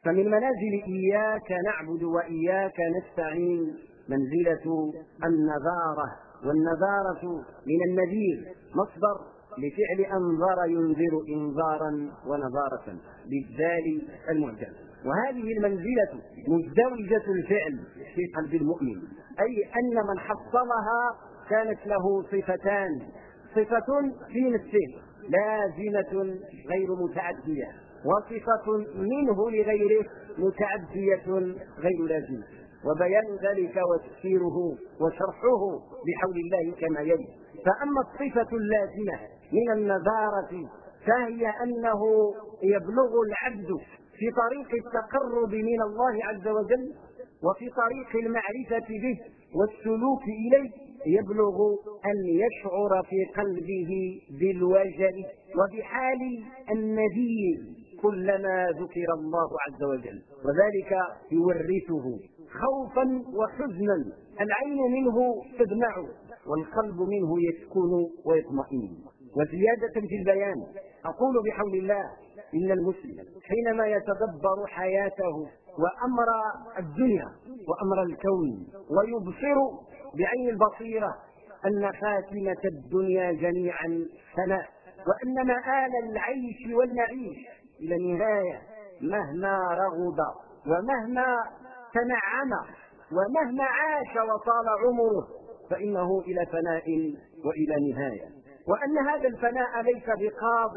فمن منازل إياك نعبد وإياك نستعين منزلة النذارة، والنذارة من النذير مصدر لفعل أنذر ينذر إنذارا ونذارة بالذال المعجم. وهذه المنزلة مزدوجة الفعل في قلب المؤمن، أي أن من حصلها كانت له صفتان: صفة في نفسه لازمة غير متعدية، وصفة منه لغيره متعدية غير لازمة. وبيان ذلك وتفسيره وشرحه بحول الله كما يلي. فأما الصفة اللازمة من النذارة فهي أنه يبلغ العبد في طريق التقرب من الله عز وجل وفي طريق المعرفة به والسلوك إليه، يبلغ أن يشعر في قلبه بالوجل وبحال النذير كلما ذكر الله عز وجل، وذلك يورثه خوفا وحزنا، العين منه تدمع والقلب منه يسكن ويطمئن. وزيادة في البيان أقول بحول الله إن المسلم حينما يتدبر حياته وأمر الدنيا وأمر الكون ويبصر بعين البصيرة أن خاتمة الدنيا جميعا فناء، وأن مآل العيش والنعيش إلى نهاية، مهما رغب ومهما تنعم ومهما عاش وطال عمره فإنه إلى فناء وإلى نهاية، وأن هذا الفناء ليس بقاض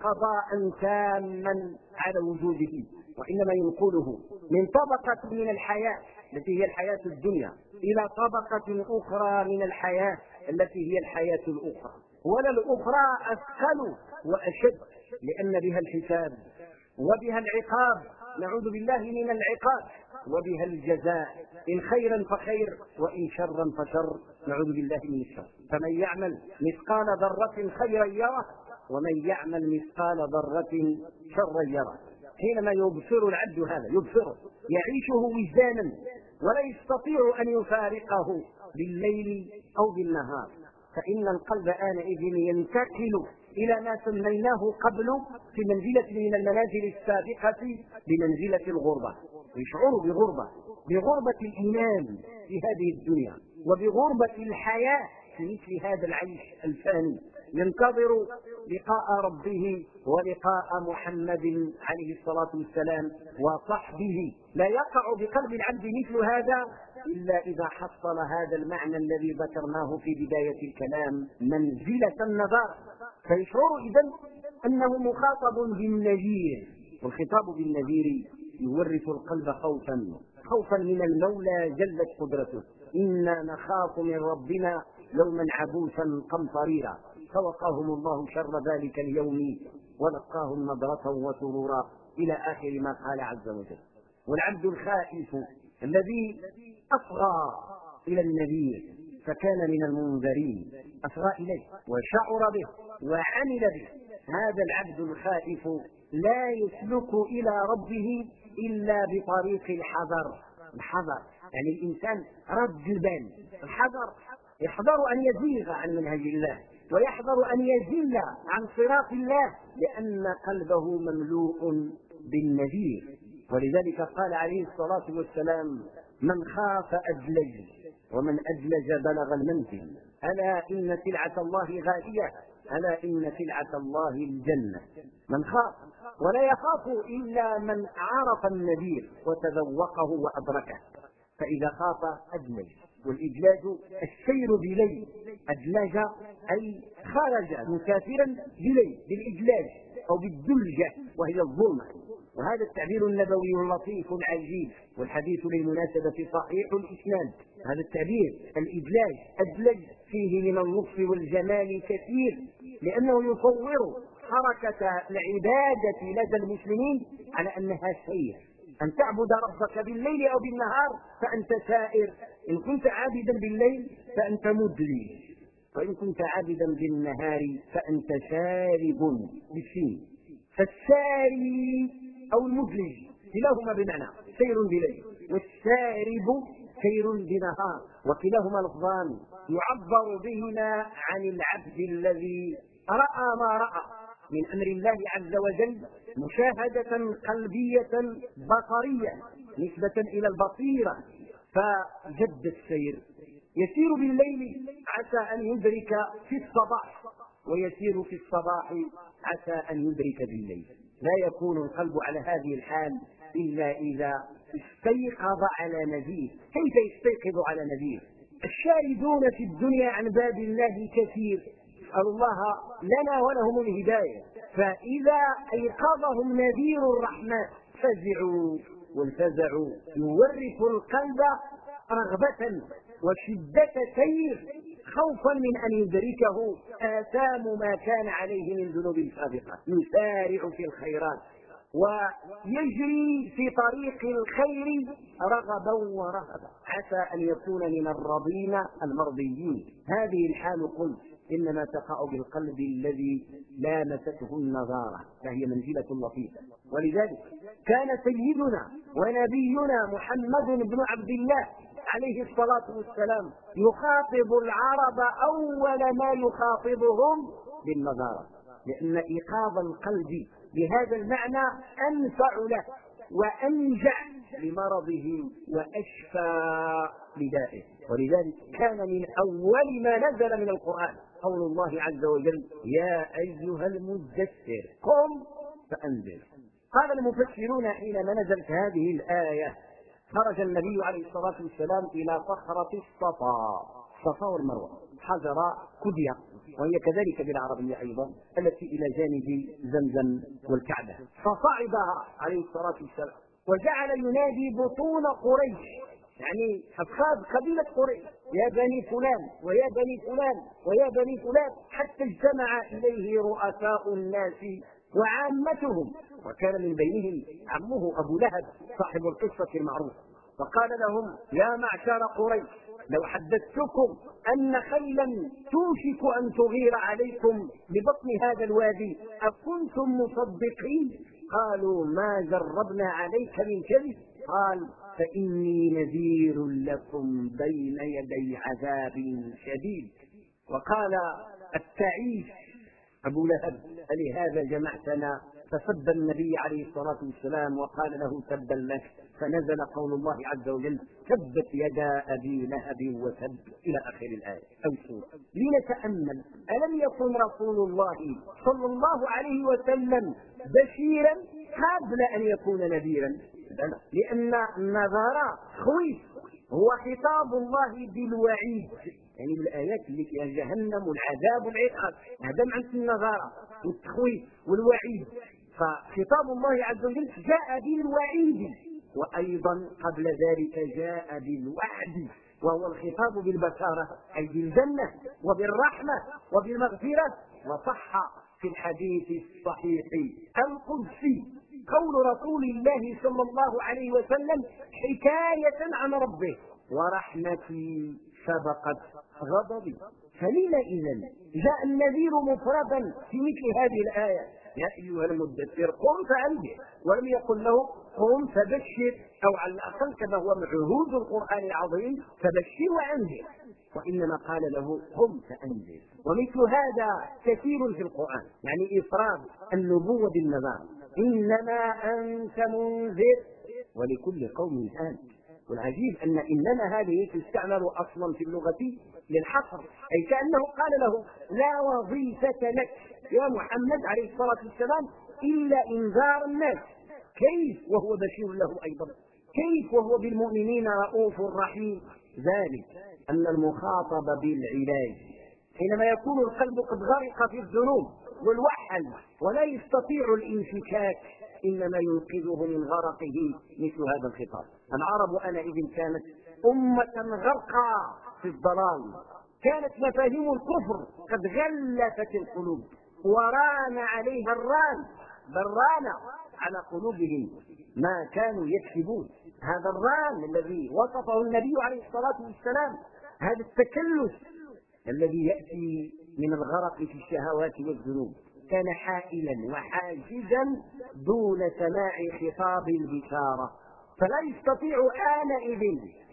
قضاء تاما على وجوده، وإنما ينقله من طبقة من الحياة التي هي الحياة الدنيا إلى طبقة أخرى من الحياة التي هي الحياة الأخرى، ولا الأخرى أثقل وأشد، لأن بها الحساب وبها العقاب، نعوذ بالله من العقاب، وبها الجزاء، إن خيرا فخير وإن شرا فشر، نعوذ بالله من الشر. فمن يعمل مثقال ذرة خيرا يره ومن يعمل مثقال ذرة شرا يره. حينما يبصر العبد هذا، يبصره يعيشه وجدانا ولا يستطيع أن يفارقه بالليل أو بالنهار، فإن القلب آنئذ ينتقل إلى ما سميناه قبل في منزلة من المنازل السابقة بمنزلة الغربة، يشعر بغربة الإيمان في هذه الدنيا وبغربة الحياة في مثل هذا العيش الفاني، ينتظر لقاء ربه ولقاء محمد عليه الصلاة والسلام وصحبه. لا يقع بقلب العبد مثل هذا إلا إذا حصل هذا المعنى الذي ذكرناه في بداية الكلام، منزلة النظر، فيشعر إذن أنه مخاطب بالنذير، والخطاب بالنذير يورث القلب خوفا من المولى جلت قدرته. إنا نخاف من ربنا يوما عبوسا قمطريرا فوقاهم الله شر ذلك اليوم ولقاهم نضرة وسرورا إلى آخر ما قال عز وجل. والعبد الخائف الذي أصغى إلى النذير فكان من المنذرين، أصغى إليه وشعر به وعمل به، هذا العبد الخائف لا يسلك إلى ربه إلا بطريق الحذر، يعني الإنسان رد البال، الحذر يحذر أن يزيغ عن منهج الله ويحذر أن يزل عن صراط الله، لأن قلبه مملوء بالنذير. ولذلك قال عليه الصلاة والسلام: من خاف أدلج ومن أدلج بلغ المنزل، ألا إن سلعة الله غالية، ألا إن سلعة الله الجنة. من خاف، ولا يخاف إلا من عرف النذير وتذوقه وأدركه، فإذا خاف أدلج. والإدلاج السير بليل، أدلج أي خرج مسافرا بليل، بالإدلاج أو بالدلجة وهي الظلمة. وهذا التعبير النبوي لطيف عجيب، والحديث للمناسبة صحيح الإسناد. هذا التعبير الإدلاج أدلج فيه من اللطف والجمال كثير، لأنه يصور حركة العبادة لدى المسلمين على أنها سير، أن تعبد ربك بالليل أو بالنهار فأنت سائر، إن كنت عابدا بالليل فأنت مدلج، وإن كنت عابدا بالنهار فأنت شارب بالسين. فالساري أو المدلج كلاهما بمعنى سير بليل، والسارب سير بنهار، وكلاهما لفظان يعبر بهما عن العبد الذي رأى ما رأى من أمر الله عز وجل مشاهدة قلبية بصرية نسبة إلى البصيرة، فجد السير يسير بالليل عسى أن يدرك في الصباح، ويسير في الصباح عسى أن يدرك بالليل. لا يكون القلب على هذه الحال إلا إذا استيقظ على نذير. كيف يستيقظ على نذير؟ الشاردون في الدنيا عن باب الله كثير، أسأل الله لنا ولهم الهداية، فإذا أيقظهم نذير الرحمن فزعوا وانفزعوا، يورث القلب رغبة وشدة سير خوفا من أن يدركه آثام ما كان عليه من ذنوب سابقة، يسارع في الخيرات ويجري في طريق الخير رغبا ورهبا، عسى أن يكون من الرضين المرضيين. هذه الحال قلت إنما تقع بالقلب الذي لامسته النظارة، فهي منزلة لطيفة. ولذلك كان سيدنا ونبينا محمد بن عبد الله عليه الصلاة والسلام يخاطب العرب أول ما يخاطبهم بالنظارة، لأن إيقاظ القلب بهذا المعنى أنفع له وأنجع لمرضه وأشفى لدائه. ولذلك كان من أول ما نزل من القرآن قول الله عز وجل: يا أيها المدثر قم فأنذر. قال المفسرون حينما نزلت هذه الآية خرج النبي عليه الصلاة والسلام إلى صخرة الصفا والمروة، حجر كدية، وهي كذلك بالعربية أيضا التي إلى جانب زمزم والكعبة، فصعدها عليه الصلاة والسلام وجعل ينادي بطون قريش، يعني أفخاذ قبيلة قريش: يا بني فلان ويا بني فلان ويا بني فلان، حتى اجتمع إليه رؤساء الناس وعامتهم، وكان من بينهم عمه أبو لهب صاحب القصة المعروفة. فقال لهم: يا معشر قريش، لو حدثتكم أن خيلا توشك أن تغير عليكم ببطن هذا الوادي أكنتم مصدقين؟ قالوا: ما جربنا عليك من كذب. قال: فإني نذير لكم بين يدي عذاب شديد. وقال التعيس أبو لهب: ألهذا جمعتنا؟ فسب النبي عليه الصلاة والسلام وقال له: تبا لك. فنزل قول الله عز وجل: تبت يدا أبي لهب وتب، إلى آخر الآية أو سورة. لنتأمل: ألم يكن رسول الله صلى الله عليه وسلم بشيرا قبل أن يكون نذيرا؟ لأن النظر خويف، هو خطاب الله بالوعيد، يعني بالآيات اللي فيها جهنم والعذاب والعقاب، هذا معنى النظارة والتخويف والوعيد. فخطاب الله عز وجل جاء بالوعيد، وأيضا قبل ذلك جاء بالوعد، وهو الخطاب بالبشارة أي بالجنة وبالرحمة وبالمغفرة. وصح في الحديث الصحيح القدسي قول رسول الله صلى الله عليه وسلم حكاية عن ربه: ورحمتي سبقت غضبي. فحينئذ جاء النذير مفردا في مثل هذه الآية: يا أيها المدثر قم فأنذر، ولم يقل له قم فبشر، أو على الأقل كما هو معهود القرآن العظيم فبشر وأنذر، وإنما قال له قم فأنذر. ومثل هذا كثير في القرآن، يعني إفراد النبوة بالنظام: إنما أنت منذر ولكل قوم هاد. والعجيب أن إنما هذه تستعمل أصلا في اللغة للحصر، أي كأنه قال له: لا وظيفة لك يا محمد عليه الصلاة والسلام إلا إنذار الناس. كيف وهو بشير له أيضا؟ كيف وهو بالمؤمنين رؤوف رحيم؟ ذلك أن المخاطب بالعلاج حينما يكون القلب قد غرق في الذنوب والوحل ولا يستطيع الانفكاك إنما ينقذه من غرقه مثل هذا الخطاب. العرب آنئذ كانت أمة غرقى في الضلال، كانت مفاهيم الكفر قد غلفت القلوب وران عليها الران، بل ران على قلوبهم ما كانوا يكسبون. هذا الران الذي وصفه النبي عليه الصلاة والسلام، هذا التكلس الذي يأتي من الغرق في الشهوات والذنوب، كان حائلا وحاجزا دون سماع خطاب البشارة، فلا يستطيع آنئذ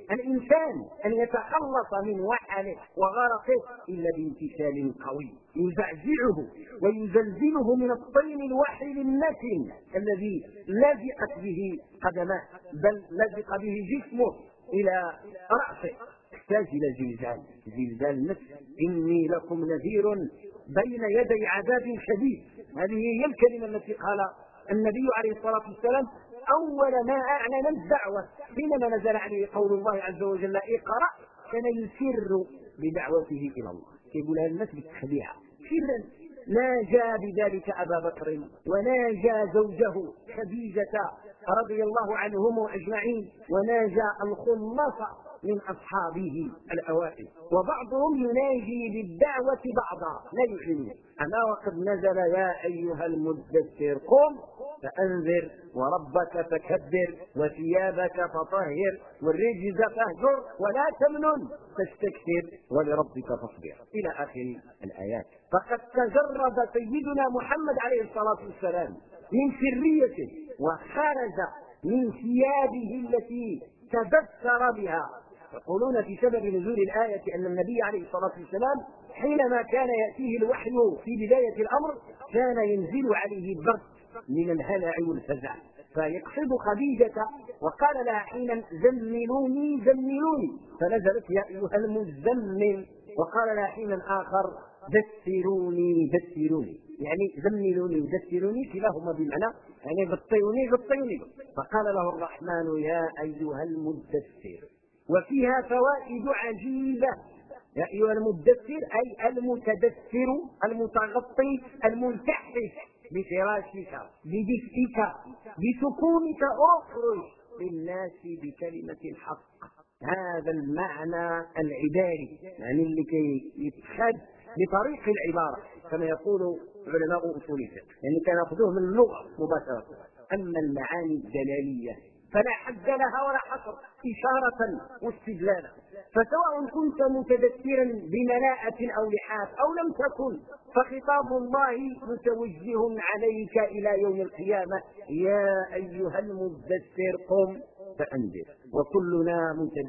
الإنسان أن يتخلص من وحله وغرقه إلا بامتثال قوي يزعزعه ويزلزله من الطين الوحيد المتين الذي لزقت به قدماه بل لزق به جسمه إلى رأسه. يحتاج إلى زلزال النفس. إني لكم نذير بين يدي عذاب شديد. هذه هي الكلمة التي قال النبي عليه الصلاة والسلام أول ما أعلن الدعوة حينما نزل عليه قول الله عز وجل اقرأ، كان يسر بدعوته إلى الله، يقولها الناس بالتخديع سرا. ناجى بذلك أبا بكر وناجى زوجه خديجة رضي الله عنهم أجمعين، وناجى الخلص من أصحابه الأوائل، وبعضهم يناجي بالدعوة بعضا لا يؤمنون. أما وقد نزل يا أيها المدثر قم فأنذر وربك فكبر وثيابك فطهر والرجز فاهجر ولا تمنن تستكثر ولربك فاصبر إلى آخر الآيات. فقد تجرد سيدنا محمد عليه الصلاة والسلام من سريته وخرج من ثيابه التي تبثر بها. يقولون في سبب نزول الآية أن النبي عليه الصلاة والسلام حينما كان يأتيه الوحي في بداية الأمر كان ينزل عليه البرد من الهلع والفزع، فيقصد خديجة وقال لها حينا زملوني زملوني، فنزلت يا أيها المزمل، وقال لها حينا آخر دثروني دثروني، يعني زملوني ودثروني كلاهما بمعنى يعني غطيوني غطيوني. فقال له الرحمن يا أيها المدثر، وفيها فوائد عجيبة. يا أيها المدثر أي المتدثر المتغطي الملتحف بفراشك بدفئك بسكونك أخرج للناس بكلمة الحق. هذا المعنى العباري يعني اللي كي يتخذ بطريق العبارة كما يقول علماء أصول الفقه، يعني كان يأخذوه من اللغة مباشرة. أما المعاني الدلالية فلا حد لها ولا حصر، إشارة واستدلالا. فسواء كنت متذكرا بملاءة أو لحاف أو لم تكن، فخطاب الله متوجه عليك إلى يوم القيامة يا أيها المدثر قم فأنذر. وكلنا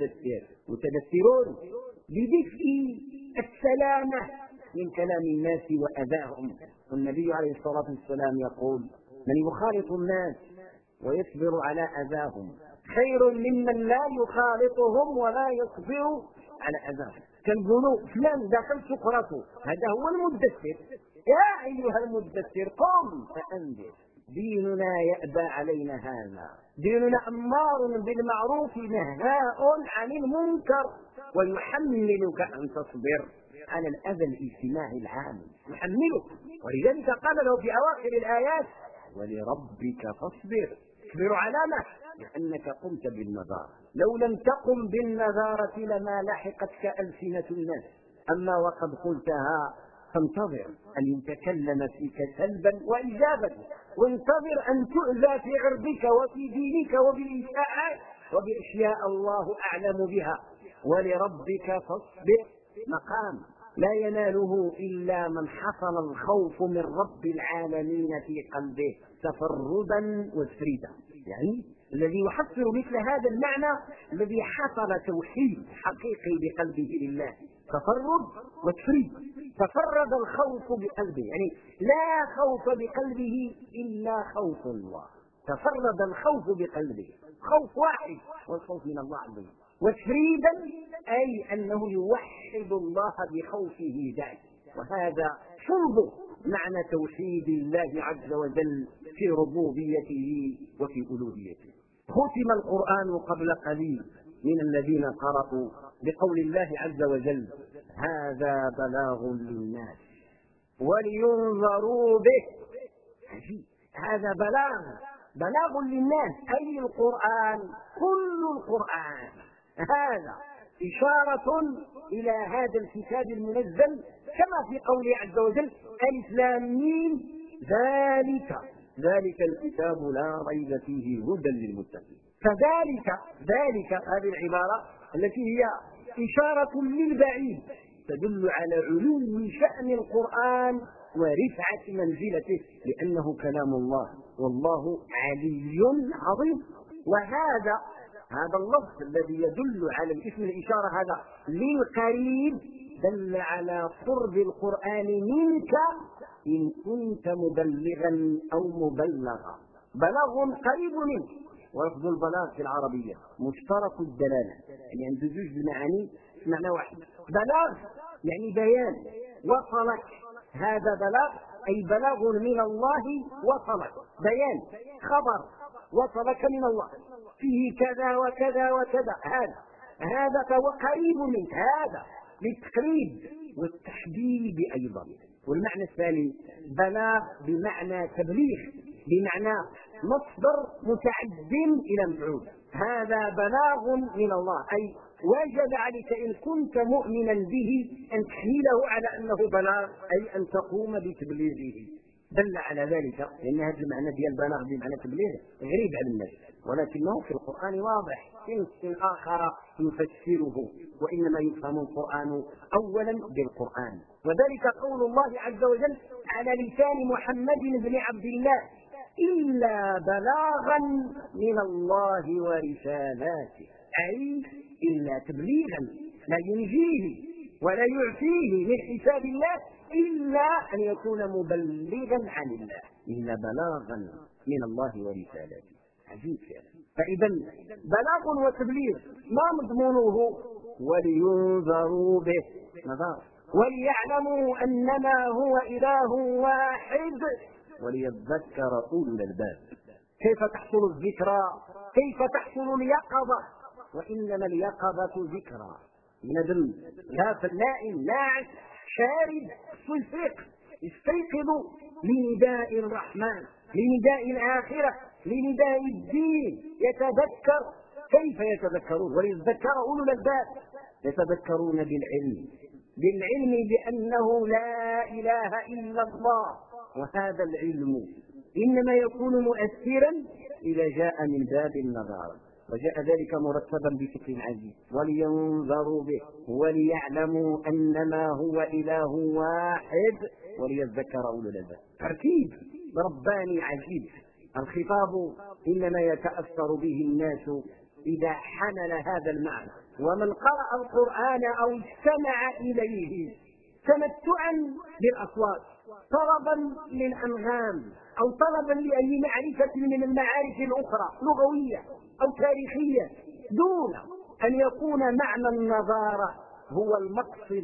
متدثرون بدفء السلامة من كلام الناس وأذاهم. والنبي عليه الصلاة والسلام يقول من يخالط الناس ويصبر على أذاهم خير ممن لا يخالطهم ولا يصبر على أذاهم. كنقولوا فلان دخل سكرته، هذا هو المدثر. يا أيها المدثر قم فأنذر. ديننا يأبى علينا هذا، ديننا أمار بالمعروف نهاء عن المنكر ويحملك أن تصبر على الأذى الاجتماعي العام، يحملك. ولذلك قال له في أواخر الآيات ولربك فاصبر. اصبر على ما؟ لأنك قمت بالنظارة، لو لم تقم بالنظارة لما لحقتك ألسنة الناس. أما وقد قلتها فانتظر أن يتكلم فيك سلبا وإيجابا، وانتظر أن تؤذى في عرضك وفي دينك وبالإشاعات وبأشياء الله أعلم بها. ولربك فاصبر مقام لا يناله إلا من حصل الخوف من رب العالمين في قلبه تفردا وتفريدا، يعني الذي يحصل مثل هذا المعنى الذي حصل توحيد حقيقي بقلبه لله، تفرد وتفريد. تفرد الخوف بقلبه، يعني لا خوف بقلبه إلا خوف الله. تفرد الخوف بقلبه، خوف واحد والخوف من الله عز وجل. وتفريدا أي أنه يوحد الله بخوفه ذلك. وهذا صلب معنى توحيد الله عز وجل في ربوبيته وفي ألوهيته. ختم القرآن قبل قليل من الذين قرأوا بقول الله عز وجل هذا بلاغ للناس ولينذروا به. هذا بلاغ للناس أي القرآن، كل القرآن. هذا إشارة إلى هذا الكتاب المنزل كما في قوله عز وجل ألف لام ميم ذلك الكتاب لا ريب فيه هدى للمتقين. فذلك هذه العبارة التي هي إشارة للبعيد تدل على علو شأن القرآن ورفعة منزلته، لأنه كلام الله والله علي عظيم. وهذا هذا اللفظ الذي يدل على الاسم الإشارة هذا للقريب دل على قرب القرآن منك إن كنت مبلغا أو مبلغا. بلاغ قريب منك. ولفظ البلاغ في العربية مشترك الدلالة، يعني عنده جوج المعاني معنى واحد. بلاغ يعني بيان، وصلك، هذا بلاغ أي بلاغ من الله وصلك، بيان خبر وصلك من الله فيه كذا وكذا وكذا، هذا فهو قريب منك، هذا للتقريب والتحبيب أيضا. والمعنى الثاني بلاغ بمعنى تبليغ، بمعنى مصدر متعد إلى مفعول، هذا بلاغ من الله أي وجب عليك إن كنت مؤمنا به أن تحمله على أنه بلاغ، أي أن تقوم بتبليغه. دل على ذلك لأن هذا المعنى ديال البلاغ بمعنى تبليغ غريب على الناس، ولكنه في القرآن واضح في آخر يفسره، وإنما يفهم القرآن أولا بالقرآن. وذلك قول الله عز وجل على لسان محمد بن عبد الله إلا بلاغا من الله ورسالاته، أي إلا تبليغا لا ينجيه ولا يعفيه من حساب الله إلا أن يكون مبلغا عن الله، إلا بلاغا من الله ورسالاته. عجيب فعلا. فإذا بلاغ وتبليغ ما مضمونه؟ ولينذروا به نظر، وليعلموا أنما هو إله واحد وليذكر أولو الألباب. كيف تحصل الذكرى؟ كيف تحصل اليقظة؟ وإنما اليقظة ذكرى. ندم غافل نائم ناعس شارد يفيق يستيقظ لنداء الرحمن، لنداء الآخرة، لنداء الدين، يتذكر. كيف يتذكرون؟ وليذكر أولو الألباب. يتذكرون بالعلم بأنه لا إله إلا الله، وهذا العلم إنما يكون مؤثرا إذا جاء من باب النظر، وجاء ذلك مرتبا بشكل عزيز. ولينذروا به وليعلموا أنما هو إله واحد وليذكر أولو الألباب. ترتيب رباني عجيب. الخطاب إنما يتأثر به الناس إذا حمل هذا المعنى، ومن قرأ القرآن أو استمع إليه تمتعا بالأصوات، طلبا للأنغام، أو طلبا لأي معرفة من المعارف الأخرى لغوية أو تاريخية، دون أن يكون معنى النظارة هو المقصد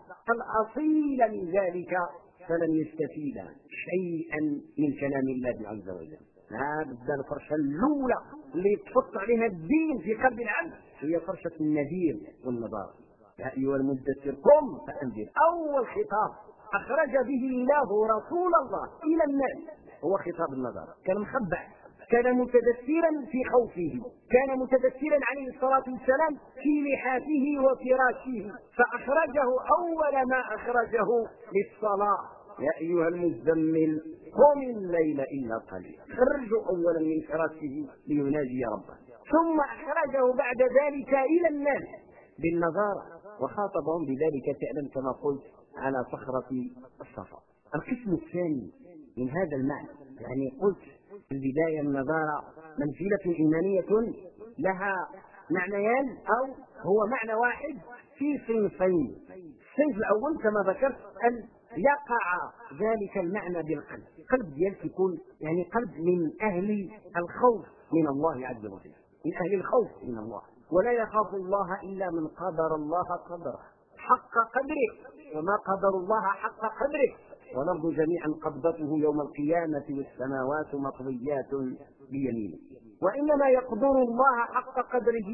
الأصيل من ذلك، فلن يستفيد شيئا من كلام الله عز وجل. هذا الفرشة الأولى اللي تحط عليها الدين في قلب العبد هي فرشة النذير والنظارة. يا أيها المدثر قم فأنذر. أول خطاب أخرج به الله رسول الله إلى الناس هو خطاب النظارة. كان مخبع، كان متدثرا في خوفه، كان متدثرا عليه الصلاة والسلام في لحافه وفراشه، فأخرجه أول ما أخرجه للصلاة. يا أيها المزمل قم الليل إلا قليلا. خرجوا أولا من فراشه ليناجي ربه، ثم أخرجه بعد ذلك إلى الناس بالنظارة، وخاطبهم بذلك فعلا كما قلت على صخرة الصفا. القسم الثاني من هذا المعنى، يعني قلت في البداية النظارة منزلة إيمانية لها معنيان، أو هو معنى واحد في صنفين. الصنف الأول كما ذكرت أن يقع ذلك المعنى بالقلب، قلب ديالك يكون يعني قلب من أهل الخوف من الله عز وجل، من أهل الخوف من الله، ولا يخاف الله إلا من قدر الله قدره حق قدره، وما قدر الله حق قدره، والأرض جميعا قبضته يوم القيامة والسماوات مطويات بيمينه. وإنما يقدر الله حق قدره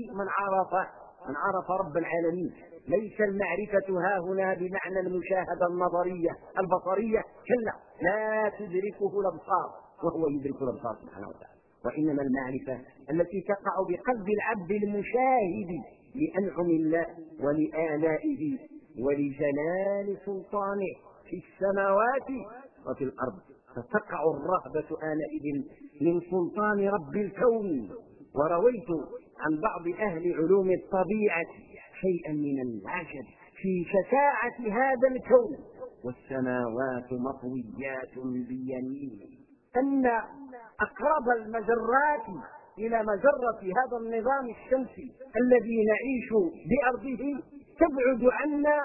من عرف رب العالمين. ليس المعرفة ها هنا بمعنى المشاهدة النظرية البصرية، كلا، لا تدركه الأبصار وهو يدرك الأبصار سبحانه وتعالى، وإنما المعرفة التي تقع بقلب العبد المشاهد لأنعم الله ولآلائه ولجلال سلطانه في السماوات وفي الأرض، فتقع الرهبة آنئذ من سلطان رب الكون. ورويت عن بعض أهل علوم الطبيعة شيئا من العجب في شفاعة هذا الكون، والسماوات مطويات بيمينه، أن أقرب المجرات إلى مجرة هذا النظام الشمسي الذي نعيش بأرضه تبعد عنا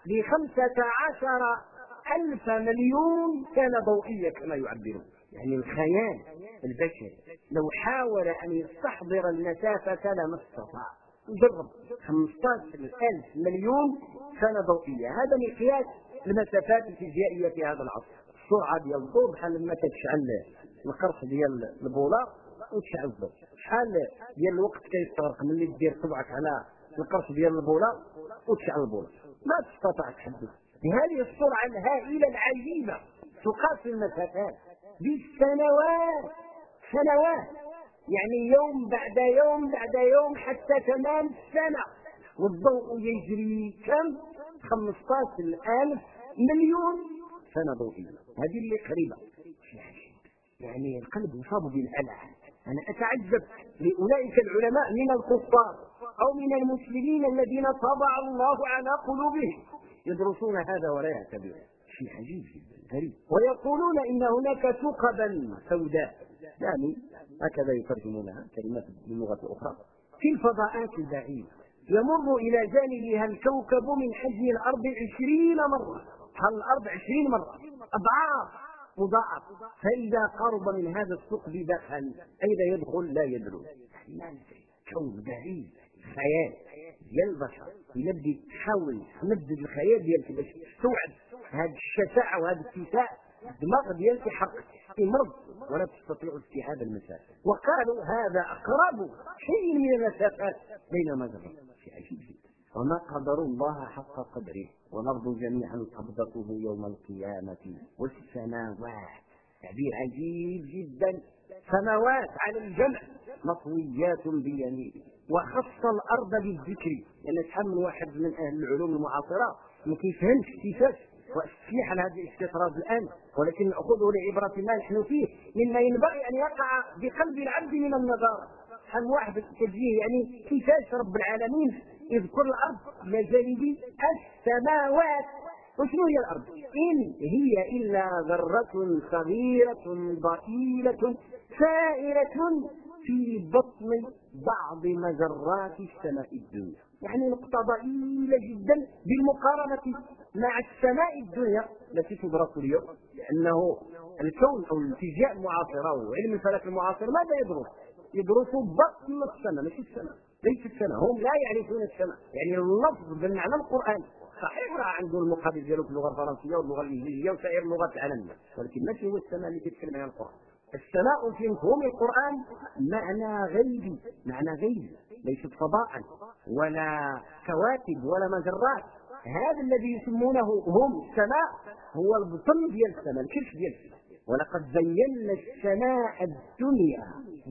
ب15,000 مليون سنة ضوئية كما يعبرون. يعني الخيال البشري لو حاول أن يستحضر المسافة لما استطاع. جرب 15,000 مليون سنة ضوئية، هذا مقياس المسافات الفيزيائية في هذا العصر. السرعة ديال الضوء بحال لما تشعل القرص ديال البولار وتشعل الضوء، شحال ديال الوقت كيستغرق ملي دير صبعك على القرص ديال البولار وتشعل البولار، ما تستطيع تحدث بهذه السرعة الهائلة العجيبة. تقاس المسافات بالسنوات، سنوات، يعني يوم بعد يوم بعد يوم حتى تمام السنة، والضوء يجري كم؟ 15,000 مليون سنة ضوئية. هذه اللي قريبة. يعني القلب يصاب بالهلع. أنا أتعجب لأولئك العلماء من الكفار أو من المسلمين الذين طبع الله على قلوبهم يدرسون هذا ولا يعتبرون. شيء عجيب جدا غريب. ويقولون إن هناك ثقبا سوداء، يعني هكذا يترجمونها كلمات باللغة الأخرى، في الفضاءات البعيدة يمر إلى جانبها الكوكب من حجم الأرض 20 مرة، الأرض 20 مرة، أضعاف مضاعف. فإذا قرب من هذا الثقب دخل، أين يدخل لا يدرون. كون بعيد، خيال ديال البشر. يبدي تحاول تمدد الخيال ديالك باش تستوعب هذا الشساعة وهذا الاتساع، الدماغ ديالك حرق يمرض ولا تستطيع استيعاب المسافة. وقالوا هذا أقرب شيء من المسافات بين مجرات. شيء عجيب جدا. وما قدروا الله حق قدره والأرض جميعا قبضته يوم القيامة والسماوات. تعبير عجيب جدا. سماوات على الجمع مطويات بيمينه، وخص الأرض بالذكر. لأن شحال من واحد من أهل العلوم المعاصرة ما كيفهمش كيفاش واستيح على هذا الاستطراد الآن، ولكن نأخذه لعبرة ما نحن فيه مما ينبغي أن يقع بقلب العبد من النظر. شحال من واحد كتجيه يعني كيفاش رب العالمين يذكر الأرض إلى جانب السماوات. وشنو هي الأرض؟ إن هي إلا ذرة صغيرة ضئيلة سائرة في بطن بعض مجرات السماء الدنيا. يعني نقطة ضئيلة جدا بالمقارنة مع السماء الدنيا التي تدرس اليوم. لأنه الكون أو الفيزياء المعاصرة وعلم الفلك المعاصر ماذا يدرس؟ يدرس بطن السماء مش السماء، ليس السماء. هم لا يعرفون السماء، يعني اللفظ بالمعنى القرآن صحيح راه عنده المقابل ديالو في اللغة الفرنسية واللغة الإنجليزية وسائر اللغات العالمية، ولكن ماشي هو السماء اللي تتكلم عنها القرآن. السماء في مفهوم القرآن معنى غيبي، معنى غيبي، ليست فضاء ولا كواكب ولا مجرات. هذا الذي يسمونه هم السماء هو البطن ديال السماء، الكرش ديال السماء. ولقد زينا السماء الدنيا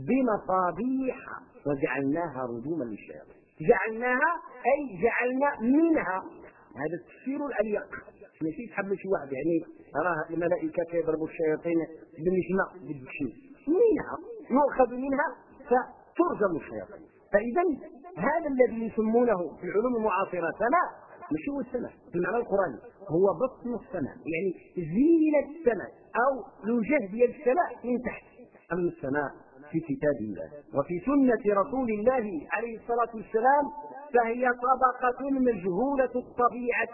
بمصابيح وجعلناها رجوما للشياطين. جعلناها أي جعلنا منها، هذا التفسير الأليق. ماشي تحب شي واحد يعني راه الملائكة كيضربوا الشياطين بالنجمة بالدشين، منها يؤخذ منها فترجم الشياطين. فإذا هذا الذي يسمونه في العلوم المعاصرة سماء مش هو السماء في المعنى القرآني، هو بطن السماء، يعني زينة السماء أو الوجه ديال السماء من تحت. أما السماء في كتاب الله وفي سنة رسول الله عليه الصلاة والسلام فهي طبقة مجهولة الطبيعة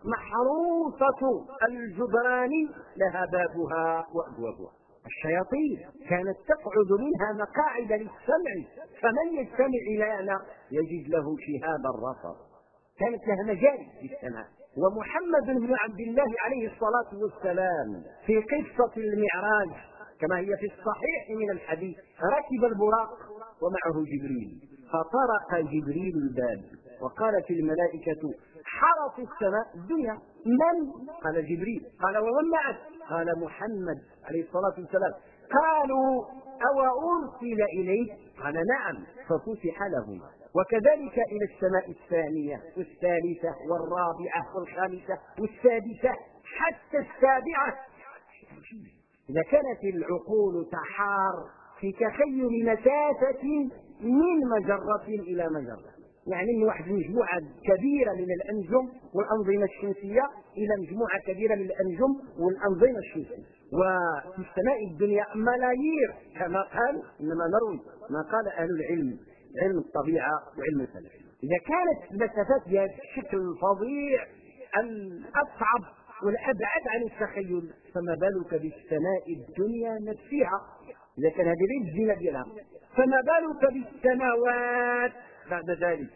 محروسة الجدران، لها بابها وأبوابها. الشياطين كانت تقعد منها مقاعد للسمع، فمن يستمع إلينا يجد له شهابا رصدا. كانت لها مجال للسماع. ومحمد بن عبد الله عليه الصلاة والسلام في قصة المعراج كما هي في الصحيح من الحديث ركب البراق ومعه جبريل، فطرق جبريل الباب وقالت الملائكة حرس السماء الدنيا من؟ قال جبريل. قال ومن معك؟ قال محمد عليه الصلاة والسلام. قالوا أو أرسل إليه؟ قال نعم، ففتح لهم. وكذلك إلى السماء الثانية والثالثة والرابعة والخامسة والسادسة حتى السابعة. إذا كانت العقول تحار في تخيل مسافة من مجرة إلى مجرة، يعني من واحد مجموعة كبيرة من الأنجم والأنظمة الشمسية إلى مجموعة كبيرة من الأنجم والأنظمة الشمسية. وفي السماء الدنيا ملايير كما قال، إنما نروي ما قال أهل العلم، علم الطبيعة وعلم الفلك. إذا كانت المسافات بهذا الشكل الفظيع الأصعب والأبعد عن التخيل، فما بالك بالسماء الدنيا نفسها؟ إذا كان هذه الزينة ديالها، فما بالك بالسماوات بعد ذلك؟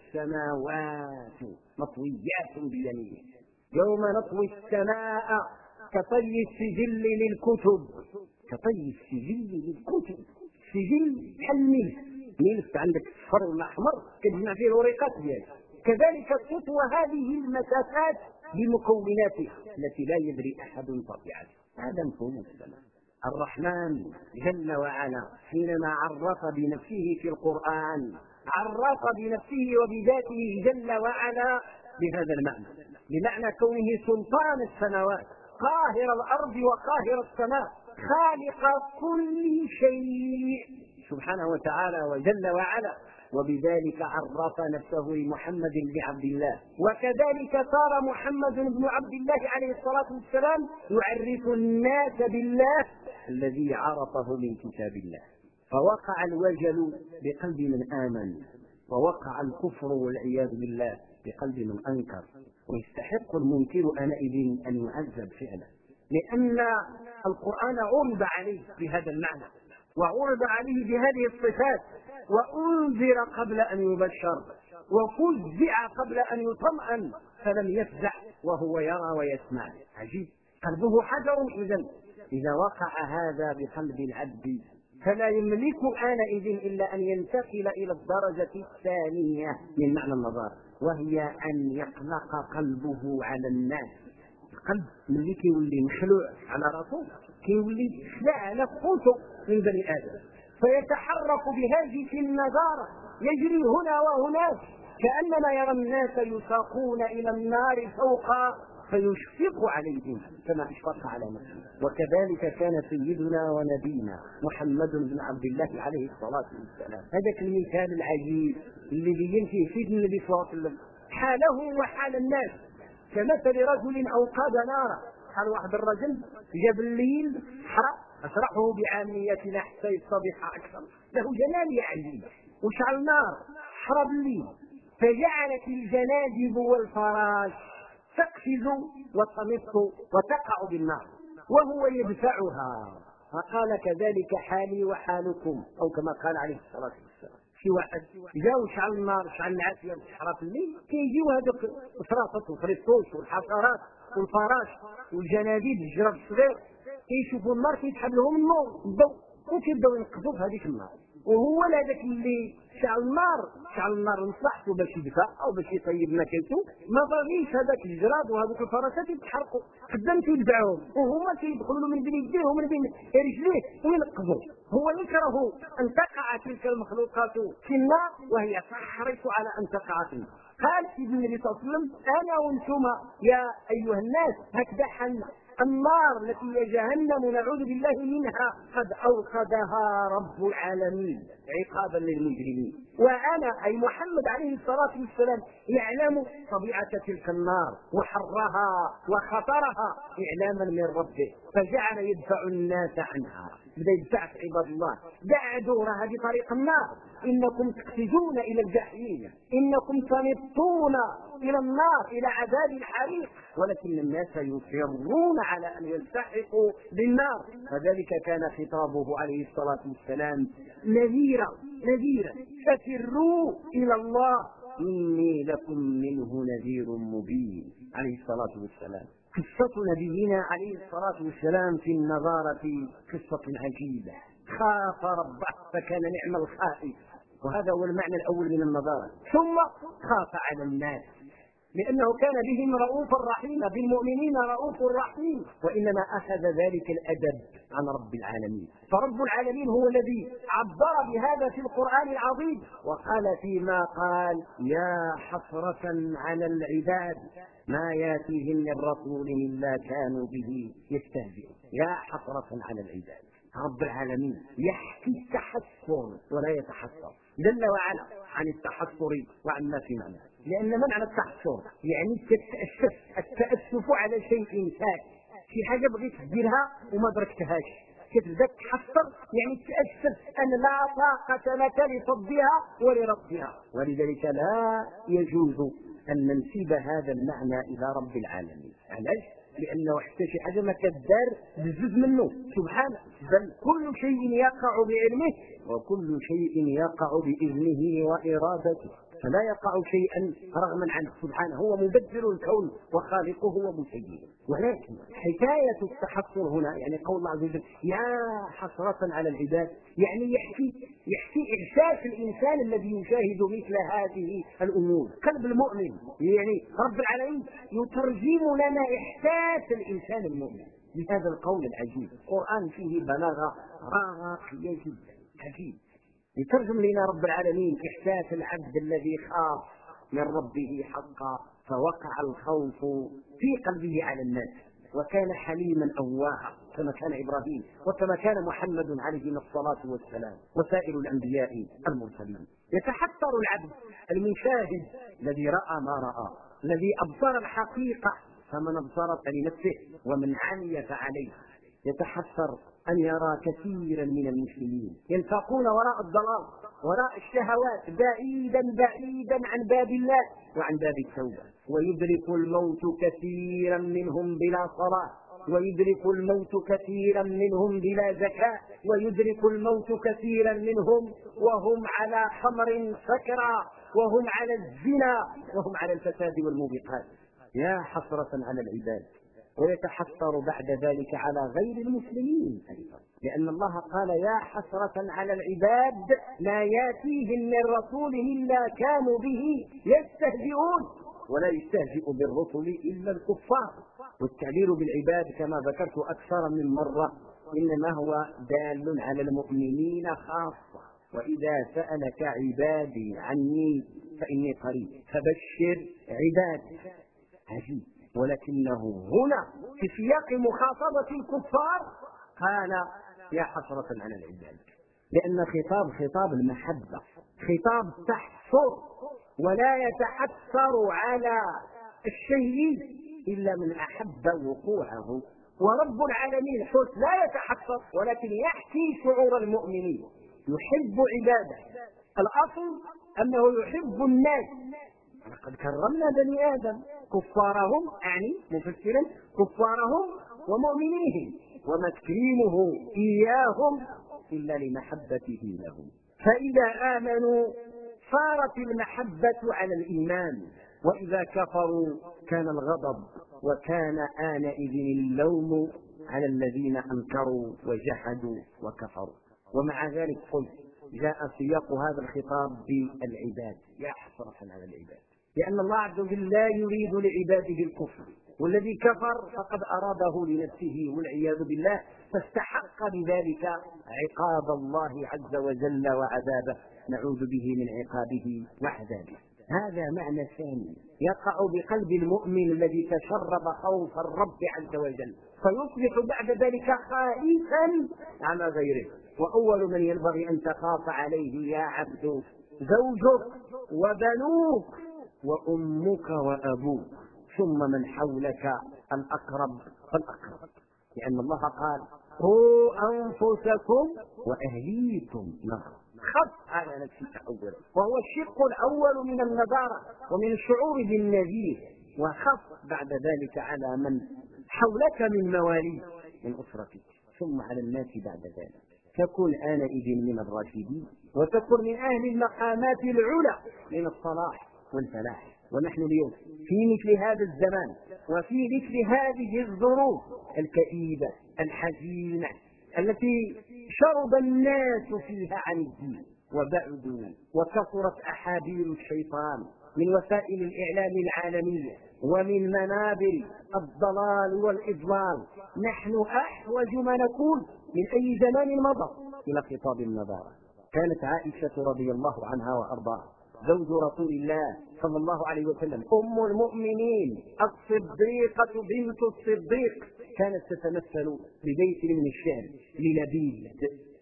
والسماوات مطويات بيمينه. يوم نطوي السماء كطي السجل للكتب، كطي السجل للكتب. سجل بحال ملف عندك الصفر والاحمر كتجمع فيه الورقات ديالك، كذلك تطوى هذه المسافات بمكوناتها التي لا يدري احد طبيعتها. هذا مفهوم السماء. الرحمن جل وعلا حينما عرف بنفسه في القرآن عرف بنفسه وبذاته جل وعلا بهذا المعنى، بمعنى كونه سلطان السماوات، قاهر الأرض وقاهر السماء، خالق كل شيء سبحانه وتعالى وجل وعلا. وبذلك عرف نفسه لمحمد بن عبد الله، وكذلك صار محمد بن عبد الله عليه الصلاة والسلام يعرف الناس بالله الذي عرفه من كتاب الله. فوقع الوجل بقلب من آمن، ووقع الكفر والعياذ بالله بقلب من أنكر، ويستحق المنكر آنئذ أن يعذب فعلا، لأن القرآن عرض عليه بهذا المعنى، وعرض عليه بهذه الصفات، وأنذر قبل أن يبشر، وفزع قبل أن يطمئن، فلم يفزع وهو يرى ويسمع. عجيب، قلبه حجر. إذا وقع هذا بقلب العبد فلا يملك آنئذ إلا أن ينتقل إلى الدرجة الثانية من معنى النظر، وهي أن يقلق قلبه على الناس. القلب ملي كيولي مخلوع على راسه كيولي خلع على قوته من بني آدم، فيتحرك بهاجس النظارة، يجري هنا وهناك كأنما يرى الناس يساقون إلى النار فوقا فيشفق عليهم كما اشفق على نفسه. وكذلك كان سيدنا ونبينا محمد بن عبد الله عليه الصلاة والسلام. هذاك المثال العجيب اللي بين فيه سيدنا النبي صلى الله عليه وسلم حاله وحال الناس كمثل رجل أوقد نارا. قال واحد الرجل جاب الليل أشرحه بعاميتنا حتى يتضح أكثر، له جلالية عجيبة، وشعل نار حرب الليل، فجعلت الجنادب والفراش تقفز وتمط وتقع بالنار وهو يدفعها. فقال كذلك حالي وحالكم، أو كما قال عليه الصلاة والسلام. شي واحد جاو شعل النار شعل العافية في الليل، كيجيو هذوك الفراسط والفريطوش والحشرات والفراش والجناديد الجراد الصغير، كيشوفوا النار كيسحب لهم النور الضوء وكيبداو ينقذوا في هذيك النار. وهو هذاك اللي شعل النار لمصلحته باش يدفع او باش يطيب ماكلته، ما باغيش هذاك الجراد وهذوك الفراشات يتحرقوا، قدامته يدفعوهم وهما كيدخلوا له من بين يديه ومن بين رجليه وينقذوا. هو يكره ان تقع تلك المخلوقات في النار وهي تحرص على ان تقع في النار. قال سيدنا النبي صلى الله عليه وسلم انا وانتم يا ايها الناس هكذا حنا النار التي هي جهنم نعوذ بالله منها قد أوقدها رب العالمين عقابا للمجرمين، وأنا أي محمد عليه الصلاة والسلام يعلم طبيعة تلك النار وحرها وخطرها إعلاما من ربه، فجعل يدفع الناس عنها. بدأ يدفع عباد الله، دعوا هذه طريق النار، إنكم تقفزون إلى الجحيم، إنكم تنطون إلى النار إلى عذاب الحريق، ولكن الناس يصرون على أن يلتحقوا بالنار. فذلك كان خطابه عليه الصلاة والسلام نذيرا ففروا إلى الله إني لكم منه نذير مبين عليه الصلاة والسلام. قصة نبينا عليه الصلاة والسلام في النظارة قصة عجيبة، خاف ربه فكان نعم الخائف، وهذا هو المعنى الأول من النظارة. ثم خاف على الناس لأنه كان بهم رؤوف رحيم، بالمؤمنين رؤوف رحيم، وإنما أخذ ذلك الأدب عن رب العالمين. فرب العالمين هو الذي عبر بهذا في القرآن العظيم، وقال فيما قال يا حسرة على العباد ما ياتيهم من رسول إلا كانوا به يستهزئون. يا حسرة على العباد، رب العالمين يحكي التحسر ولا يتحسر جل وعلا عن التحسر وعما في معناه، لأن معنى التحسر يعني التأسف على شيء فات، شي حاجة بغيت تديرها وما دركتهاش، كتبدا تحسر يعني تأسف أن لا طاقة لك لصدها ولربها. ولذلك لا يجوز أن ننسب هذا المعنى إلى رب العالمين. علاش؟ لأنه حتى شي حاجة ما كدار بزز منه سبحانه، بل كل شيء يقع بعلمه وكل شيء يقع بإذنه وإرادته، فلا يقع شيئا رغما عنه سبحانه، هو مدبر الكون وخالقه ومسيره. ولكن حكاية التحسر هنا يعني قول الله عز وجل يا حسرة على العباد، يعني يحكي إحساس الإنسان الذي يشاهد مثل هذه الأمور. قلب المؤمن يعني رب العالمين يترجم لنا إحساس الإنسان المؤمن بهذا القول العجيب. القرآن فيه بلاغة راقية جدا عجيب، يترجم لنا رب العالمين إحساس العبد الذي خاف من ربه حقا فوقع الخوف في قلبه على الناس، وكان حليما أواها كما كان إبراهيم وكما كان محمد عليه الصلاة والسلام وسائر الأنبياء المرسلين. يتحسر العبد المشاهد الذي رأى ما رأى، الذي أبصر الحقيقة، فمن أبصر فلنفسه ومن عمي فعليه. يتحسر أن يرى كثيرا من المسلمين ينفقون وراء الضلال وراء الشهوات بعيدا بعيدا عن باب الله وعن باب التوبة، ويدرك الموت كثيرا منهم بلا صلاة، ويدرك الموت كثيرا منهم بلا زكاة، ويدرك الموت كثيرا منهم وهم على خمر سكرى وهم على الزنا وهم على الفساد والموبقات. يا حسرة على العباد. ويتحسر بعد ذلك على غير المسلمين أيضا، لأن الله قال يا حسرة على العباد لا يأتيهم من رسول إلا كانوا به يستهزئون، ولا يستهزئ بالرسل إلا الكفار. والتعبير بالعباد كما ذكرت أكثر من مرة إنما هو دال على المؤمنين خاصة. وإذا سألك عبادي عني فإني قريب فبشر عبادي. عجيب. ولكنه هنا في سياق مخاطبة الكفار قال يا حسرة على العباد، لأن خطاب المحبة خطاب تحسر، ولا يتحسر على الشيء إلا من أحب وقوعه. ورب العالمين حسن لا يتحسر ولكن يحكي شعور المؤمنين، يحب عباده. الأصل أنه يحب الناس. لقد كرمنا بني آدم كفارهم، أعني مفسرا كفارهم ومؤمنيهم، وما تكريمه إياهم إلا لمحبته لهم. فإذا آمنوا صارت المحبة على الإيمان، وإذا كفروا كان الغضب وكان آنئذ اللوم على الذين أنكروا وجحدوا وكفروا. ومع ذلك قلت جاء سياق هذا الخطاب بالعباد يا حسرة على العباد، لأن الله عز وجل لا يريد لعباده الكفر، والذي كفر فقد أراده لنفسه والعياذ بالله، فاستحق بذلك عقاب الله عز وجل وعذابه، نعوذ به من عقابه وعذابه. هذا معنى ثاني يقع بقلب المؤمن الذي تشرب خوف الرب عز وجل، فيصبح بعد ذلك خائفا على غيره. وأول من ينبغي أن تخاف عليه يا عبد زوجك وبنوك وأمك وأبوك، ثم من حولك الأقرب فالأقرب، لأن الله قال قوا أنفسكم وأهليكم نارا. خف على نفسك أولا، وهو الشق الأول من النظارة ومن الشعور بالنذير، وخف بعد ذلك على من حولك من مواليك من أسرتك، ثم على الناس بعد ذلك. تكون آنئذ من الراشدين، وتكون من أهل المقامات العلى من الصلاح والفلاح. ونحن اليوم في مثل هذا الزمان وفي مثل هذه الظروف الكئيبة الحزينة التي شرب الناس فيها عن الدين وبعدوا، وكثرت أحابيل الشيطان من وسائل الإعلام العالمية ومن منابر الضلال والإضلال، نحن أحوج ما نكون من أي زمان مضى إلى خطاب النظارة. كانت عائشة رضي الله عنها وأرضاها زوج رسول الله صلى الله عليه وسلم أم المؤمنين الصديقة بنت الصديق، كانت تتمثل ببيت من الشعر لنبيل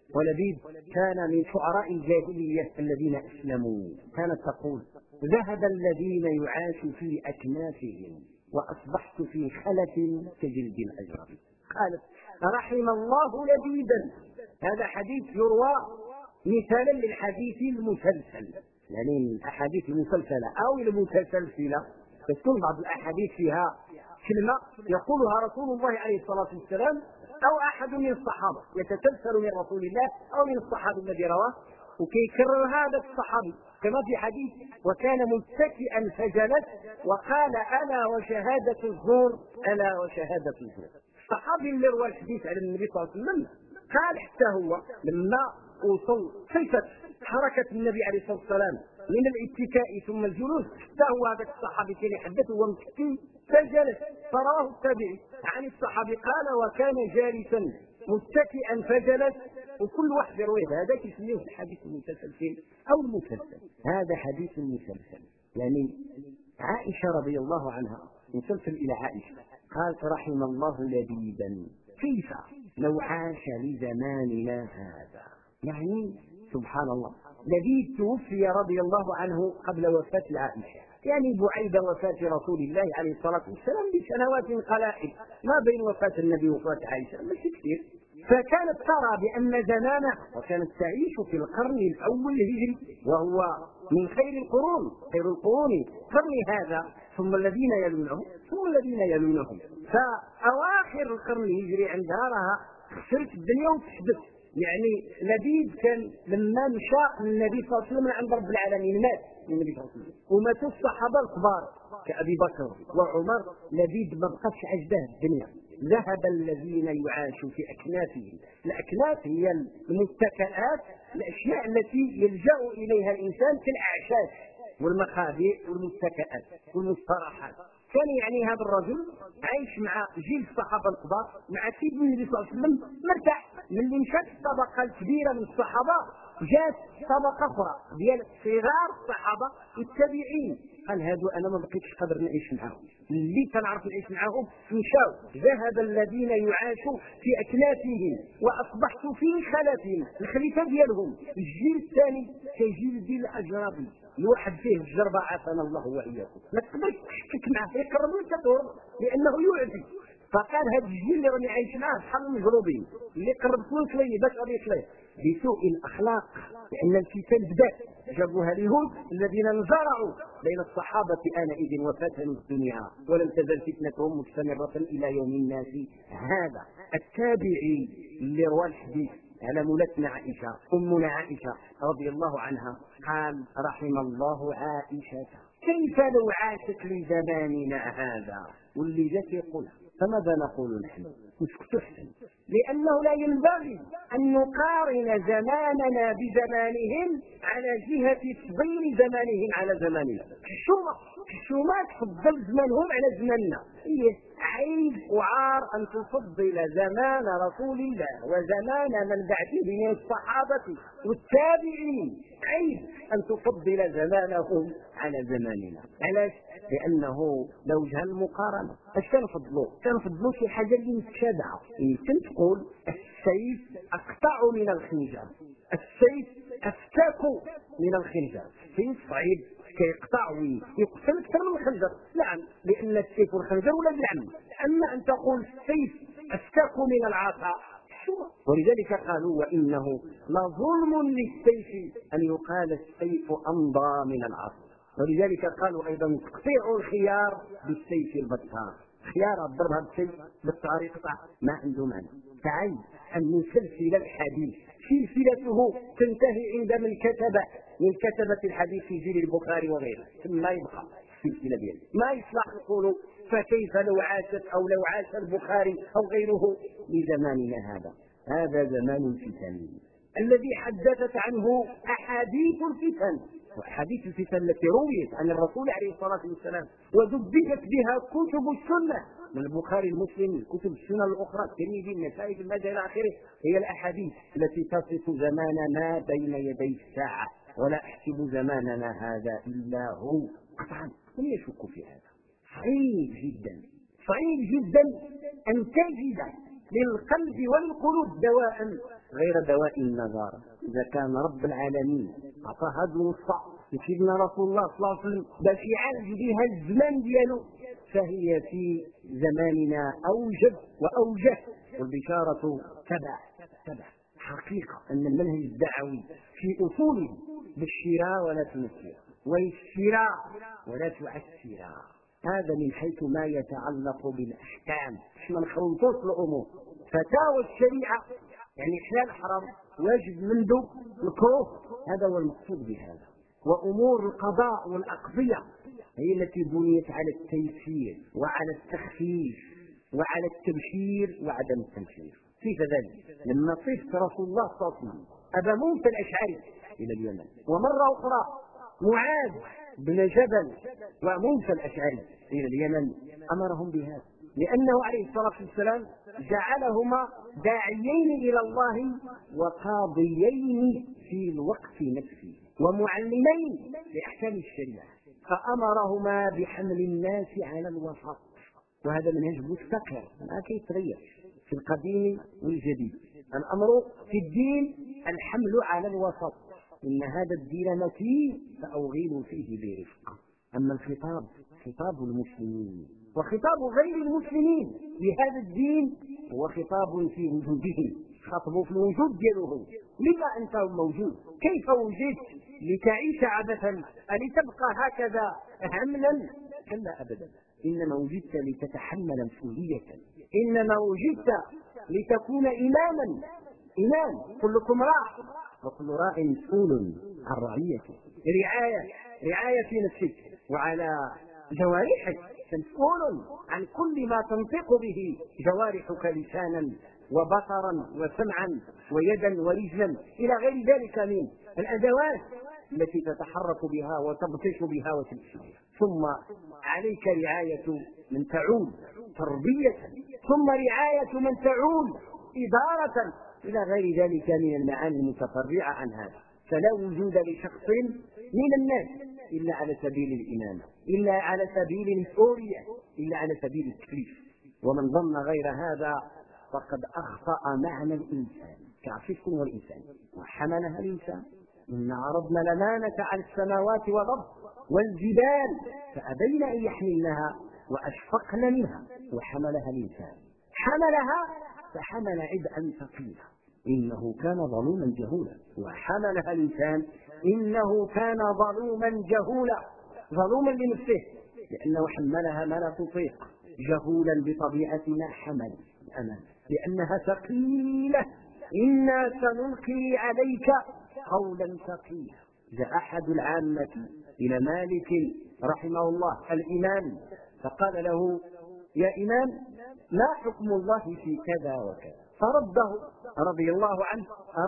ولبيد كان من شعراء الجاهلية الذين أسلموا، كانت تقول: ذهب الذين يعاش في أكنافهم وأصبحت في خلف كجلد الأجرب. قالت: رحم الله لبيدا. هذا حديث يروى مثالا للحديث المسلسل، يعني الأحاديث المسلسلة أو المتسلسلة، تكون بعض الأحاديث فيها كلمة يقولها رسول الله عليه الصلاة والسلام أو أحد من الصحابة، يتسلسل من رسول الله أو من الصحابي الذي رواه، وكيكرر هذا الصحابي كما في حديث: وكان متكئا فجلس وقال: ألا وشهادة الزور، ألا وشهادة الزور. الصحابي اللي روى الحديث على النبي صلى الله عليه وسلم قال حتى هو لما وصل صفة حركة النبي عليه الصلاة والسلام من الاتكاء ثم الجلوس، حتى هو هذا الصحابي كان يحدث وهو متكئ فجلس، فراه التابعي عن الصحابي قال: وكان جالسا متكئا فجلس. وكل واحد يروي هذا يسميه الحديث المتسلسل أو المسلسل. هذا حديث مسلسل، يعني عائشة رضي الله عنها مسلسل إلى عائشة قالت: رحم الله لبيدا كيف لو عاش لزماننا هذا. يعني سبحان الله، لبيد توفي رضي الله عنه قبل وفاة عائشة، يعني بعيد وفاة رسول الله عليه الصلاة والسلام بسنوات قلائل، ما بين وفاة النبي ووفاة عائشة مش كثير. فكانت ترى بأن زمانه، وكانت تعيش في القرن الأول الهجري وهو من خير القرون، خير القرون قرن هذا، ثم الذين يلونهم ثم الذين يلونهم. فأواخر القرن الهجري عندها راها خسرت الدنيا وتحدث. يعني لبيد كان لما مشى النبي صلى الله عليه وسلم عند رب العالمين مات النبي صلى الله عليه وسلم، وماتوا الصحابة الكبار كأبي بكر وعمر. لبيد ما بقاش عجبه الدنيا. ذهب الذين يعاشوا في أكنافهم. الأكناف هي المتكئات، الأشياء التي يلجأ إليها الإنسان كالأعشاش والمخابئ والمتكئات والمستراحات. كان يعني هذا الرجل عايش مع جيل الصحابة الكبار، مع سيدنا النبي صلى الله عليه وسلم مرتاح. من اللي مشات الطبقة الكبيرة من الصحابة جات طبقة أخرى ديال صغار الصحابة والتابعين، قال: هادو أنا ما بقيتش قادر نعيش معاهم، اللي كنعرف نعيش معاهم مشاو. ذهب الذين يعاشوا في أكنافهم وأصبحت في خلفهم. الخليفة ديالهم الجيل الثاني كجيل ديال الأجرابي، الواحد فيه الجربة عافانا الله وإياكم، ما تقدرش تحكك معه يقرب لك تدور لأنه يعدي. فقال: هذا الجيل اللي راني عايش معاه بحال المجروبين، اللي قربت له كليه باش غادي يخليه بسوء الأخلاق، لأن الفتن بدات. جابوها اليهود الذين انزرعوا بين الصحابة آنئذ وفتنوا الدنيا، ولم تزل فتنتهم مستمرة إلى يوم الناس هذا. التابعي اللي روى الحديث على مولاتنا عائشة أمنا عائشة رضي الله عنها قال: رحم الله عائشة كيف لو عاشت لزماننا هذا. واللي جاء يقولها، فماذا نقول نحن؟ نسكت احسن، لأنه لا ينبغي أن نقارن زماننا بزمانهم على جهة تفضيل زمانهم على زماننا. الشومة تفضل زمانهم على زماننا، عيب وعار أن تفضل زمان رسول الله وزمان من بعده من الصحابة والتابعين، عيب أن تفضل زمانهم على زماننا. علاش؟ لأنه لو جه المقارنة اش كنفضلوا شي حاجة اللي متشابهة. يمكن تقول السيف أقطع من الخنجر، السيف أفتك من الخنجر. السيف صعيب كيقطع ويقتل أكثر من الخنجر، نعم، لأن السيف والخنجر ولا بالعم. أما أن تقول السيف أفتك من العصا، ولذلك قالوا: وإنه لظلم للسيف أن يقال السيف أمضى من العصا. ولذلك قالوا أيضا: تقطيع الخيار بالسيف البتار. خيار ضربها بالسيف بالطار يقطع، ما عنده معنى. تعي أن نسلسل الحديث سلسلته تنتهي عند من كتبة الحديث في جيل البخاري وغيره، ثم ما يبقى السلسلة ديالو. ما يصلح نقولوا فكيف لو عاشت أو لو عاش البخاري أو غيره لزماننا هذا. هذا زمان الفتن الذي حدثت عنه أحاديث الفتن، وحديث الفتن التي رويت عن الرسول عليه الصلاة والسلام ودبجت بها كتب السنة من البخاري المسلم، كتب السنة الأخرى الترمذي النسائي بن ماجه إلى آخره، هي الأحاديث التي تصف زماننا بين يدي الساعة. ولا أحسب زماننا هذا إلا هو قطعا، من يشك في هذا؟ صعيب جدا، صعيب جدا أن تجد للقلب وللقلوب دواء غير دواء النظارة. إذا كان رب العالمين أعطى هذه الوصفة لسيدنا رسول الله صلى الله عليه وسلم باش يعالج بها الزمان ديالو، فهي في زماننا أوجب وأوجه. والبشارة تبع حقيقة أن المنهج الدعوي في أصوله بالشراء ولا تنفر، والشراء ولا تعسر. هذا من حيث ما يتعلق بالأحكام، ما نخلطوش الأمور. فتاوى الشريعة يعني حلال حرام، واجب منذ الكروه، هذا هو المقصود بهذا. وأمور القضاء والأقضية هي التي بنيت على التيسير وعلى التخفيف وعلى التبشير وعدم التنفير. كيف ذلك؟ لما صفت رسول الله صلى الله عليه وسلم أبا موسى الأشعري إلى اليمن، ومرة أخرى معاذ بن جبل وموسى الأشعري إلى اليمن، أمرهم بهذا لأنه عليه الصلاة والسلام جعلهما داعيين إلى الله وقاضيين في الوقت نفسه ومعلمين لأحكام الشريعة، فأمرهما بحمل الناس على الوسط. وهذا منهج مستقر ما كيتغير في القديم والجديد. الأمر في الدين الحمل على الوسط، إن هذا الدين متين فأوغلوا فيه برفق. أما الخطاب خطاب المسلمين وخطاب غير المسلمين لهذا الدين هو خطاب في وجودهم، خطبوا في الوجود ديالهم. لما أنت موجود؟ كيف وجدت لتعيش عبثا؟ ألتبقى هكذا هملا؟ كلا أبدا، إنما وجدت لتتحمل مسؤولية، إنما وجدت لتكون إماما. إمام كلكم راع وكل راع مسؤول عن رعيته. رعاية في نفسك وعلى جوارحك، مسؤول عن كل ما تنطق به جوارحك لسانا وبصرا وسمعا ويدا ورجلا إلى غير ذلك من الأدوات التي تتحرك بها وتبطش بها وتمشي بها. ثم عليك رعاية من تعود تربية، ثم رعاية من تعود إدارة إلى غير ذلك من المعاني المتفرعة عن هذا. فلا وجود لشخص من الناس إلا على سبيل الإمامة، إلا على سبيل المسؤولية، إلا على سبيل التكليف. ومن ظن غير هذا فقد أخطأ معنى الإنسان. كعفيف هو الإنسان وحملها الإنسان. إن عرضنا الأمانة على السماوات والأرض والجبال فأبين أن يحملنها وأشفقن منها وحملها الإنسان. حملها فحمل عبئا ثقيلا إنه كان ظلوما جهولا. وحملها الإنسان إنه كان ظلوما جهولا، ظلوما لنفسه لأنه حملها ما لا تطيق، جهولا بطبيعتنا حمل الأمانة لأنها ثقيلة. إنا سنلقي عليك قولا ثقيلا. جاء أحد العامة إلى مالك رحمه الله الإمام فقال له: يا إمام، ما حكم الله في كذا وكذا؟ فرده رضي الله عنه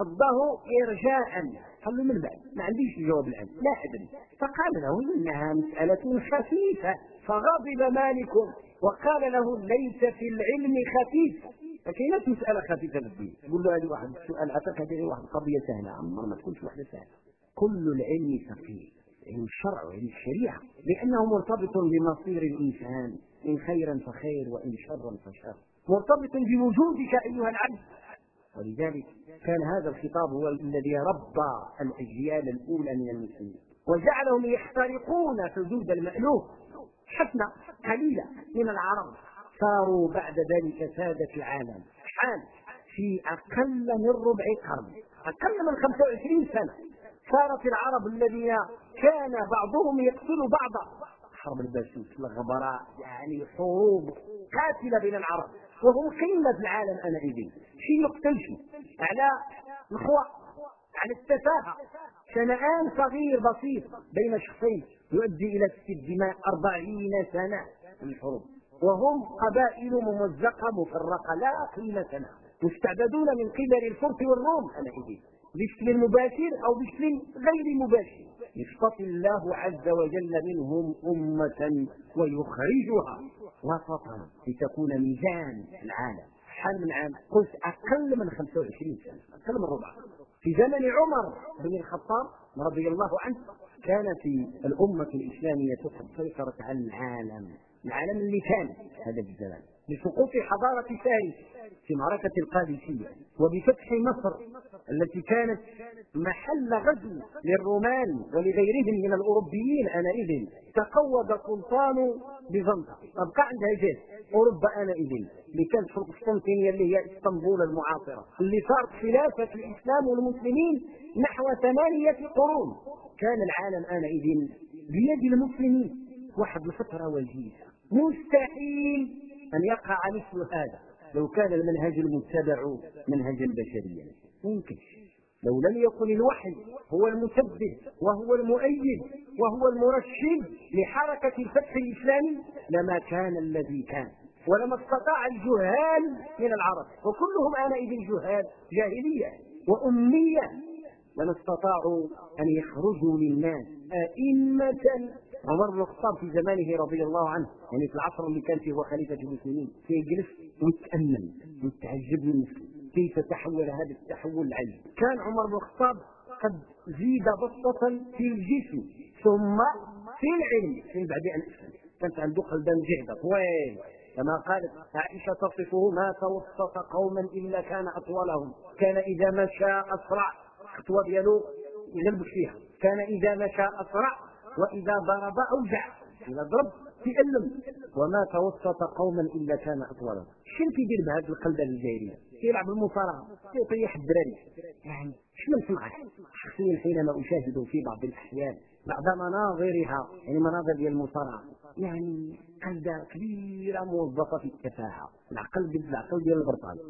رده إرجاء، قال له: من بعد ما عنديش الجواب الآن، لا أدري. فقال له: إنها مسألة خفيفة. فغضب مالك وقال له: ليس في العلم خفيف. فكاينه مسألة خفيفة في الدين. يقول له: هذه واحد السؤال عطاك، هذه واحد قضية سهلة، عمر ما تكونش واحدة سهلة. كل العلم ثقيل، علم الشرع وعلم الشريعة، لأنه مرتبط بمصير الإنسان، إن خيرا فخير وإن شرا فشر، مرتبط بوجودك أيها العبد. ولذلك كان هذا الخطاب هو الذي ربى الأجيال الأولى من المسلمين وجعلهم يخترقون حدود المألوف. حتى قليلة من العرب صاروا بعد ذلك سادة العالم، حال في أقل من ربع قرن، أقل من 25 سنة صارت العرب الذين كان بعضهم يقتل بعضا، حرب الباسوس الغبراء، يعني حروب قاتلة بين العرب، وهم قمة في العالم آنئذ. شيء يقتل شيء على الخوة، على التفاهة، شنآن صغير بسيط بين شخصين يؤدي إلى سفك الدماء 40 سنة من الحروب، وهم قبائل ممزقة مفرقة لا قيمة لها، مستعبدون من قبل الفرس والروم آنئذ بشكل مباشر أو بشكل غير مباشر. يشتطي الله عز وجل منهم أمة ويخرجها وسطا لتكون ميزان العالم. حال من عام قلت أقل من 25 سنة، أقل من ربع. في زمن عمر بن الخطاب رضي الله عنه كانت الأمة الإسلامية قد سيطرت على العالم اللي كان هذا الزمان، لسقوط حضارة فارس في معركة القادسية، وبفتح مصر التي كانت محل غزو للرومان ولغيرهم من الأوروبيين آنئذ. تقوض سلطان بيزنطة، أبقى عندها جهة أوروبا آنئذ اللي كانت في القسطنطينية اللي هي اسطنبول المعاصرة، اللي صارت خلافة الإسلام والمسلمين نحو 8 قرون. كان العالم آنئذ بيد المسلمين واحد الفترة وجيزة، مستحيل أن يقع مثل هذا لو كان المنهج المتبع منهج البشرية. ممكن لو لم يكن الوحي هو المثبت وهو المؤيد وهو المرشد لحركة الفتح الإسلامي لما كان الذي كان، ولما استطاع الجهال من العرب، وكلهم آنئذ جهال جاهلية وأمية، لما استطاعوا أن يخرجوا للناس أئمة. عمر بن الخطاب في زمانه رضي الله عنه، يعني في العصر اللي كان فيه هو خليفة المسلمين، يجلس ويتأمل ويتعجب من كيف تحول هذا التحول العجيب. كان عمر بن الخطاب قد زيد بسطة في الجسم ثم في العلم من بعد أن أسلم، كانت عنده قلبا جهدا طويل، كما قالت عائشة تصفه: ما توسط قوما إلا كان أطولهم، كان إذا مشى أسرع، خطوة ديالو يغلبك فيها، كان إذا مشى أسرع وإذا ضرب أوجع، إذا ضرب تألم، وما توسط قوما إلا كان أطولهم. شنو كيدير بهذا القلب الجاهلية؟ يلعب المصارعة، يطيح الدراري. يعني شنو نسمعه شخصيا حينما أشاهد في بعض الأحيان بعض مناظرها، يعني مناظر ديال المصارعة، يعني قلبة كبيرة موظفة في التفاهة، العقل ديال البرطال.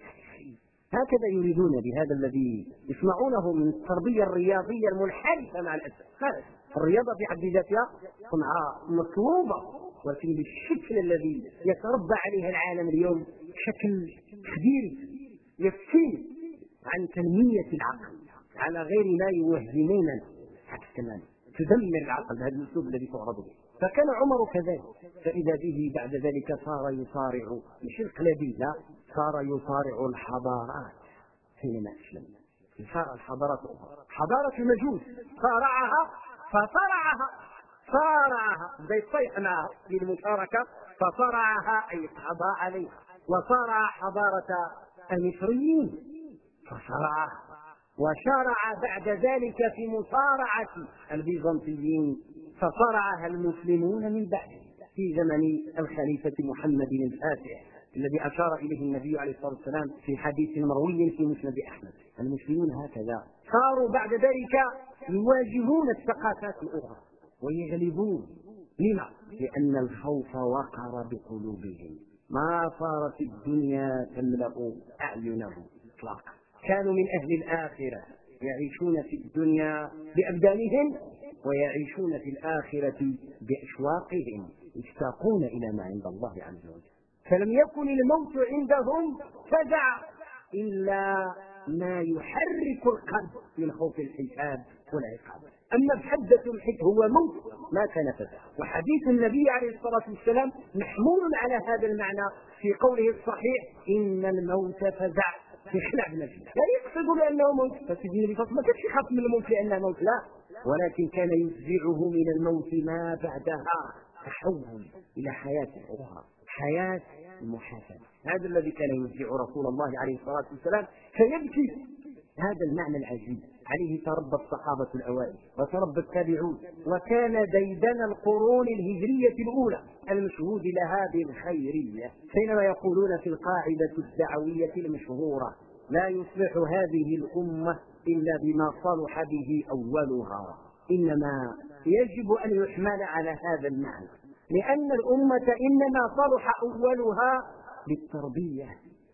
هكذا يريدون بهذا الذي يسمعونه من التربية الرياضية المنحرفة مع الأسف. الرياضة في حد ذاتها صنعاء مطلوبة، ولكن بالشكل الذي يتربى عليها العالم اليوم شكل كبير يفتي عن تنمية العقل على غير ما يوهمون تماما، تدمر العقل بهذا الأسلوب الذي تعرض به. فكان عمر كذلك، فإذا به بعد ذلك صار يصارع مش القلبية، صار يصارع الحضارات. حينما أسلم صار الحضارات الأخرى، حضارة المجوس صارعها بدا يطيح معها للمشاركة، فصرعها أي قضى عليها. وصارع حضارة المصريين فصرعها، وشارع بعد ذلك في مصارعة البيزنطيين، فصرعها المسلمون من بعد في زمن الخليفة محمد الفاتح الذي أشار إليه النبي عليه الصلاة والسلام في حديث مروي في مسند أحمد. المسلمون هكذا صاروا بعد ذلك يواجهون الثقافات الأخرى ويغلبون. لما؟ لأن الخوف وقر بقلوبهم، ما صارت الدنيا تملأ أعينهم إطلاقا. كانوا من أهل الآخرة يعيشون في الدنيا بأبدانهم ويعيشون في الآخرة بأشواقهم، يشتاقون إلى ما عند الله عز وجل. فلم يكن الموت عندهم فزع إلا ما يحرك القلب من خوف الحساب والعقاب. أما بحدة الحد هو موت ما كان فزع. وحديث النبي عليه الصلاة والسلام محمول على هذا المعنى في قوله الصحيح: إن الموت فزع في خلع المجد. لا يقصد بأنه موت، فسيدنا النبي ما كانش يخاف من الموت لأنه موت، لا، ولكن كان يفزعه من الموت ما بعدها تحول إلى حياة أخرى، حياة المحاسبة. هذا الذي كان يفزع رسول الله عليه الصلاة والسلام فيبكي. هذا المعنى العجيب عليه تربى الصحابة الأوائل وتربى التابعون، وكان ديدن القرون الهجرية الأولى المشهود لها بالخيرية، حينما يقولون في القاعدة الدعوية المشهورة: لا يصلح هذه الأمة إلا بما صلح به أولها. إنما يجب أن يحمل على هذا المعنى، لأن الأمة إنما صلح أولها بالتربية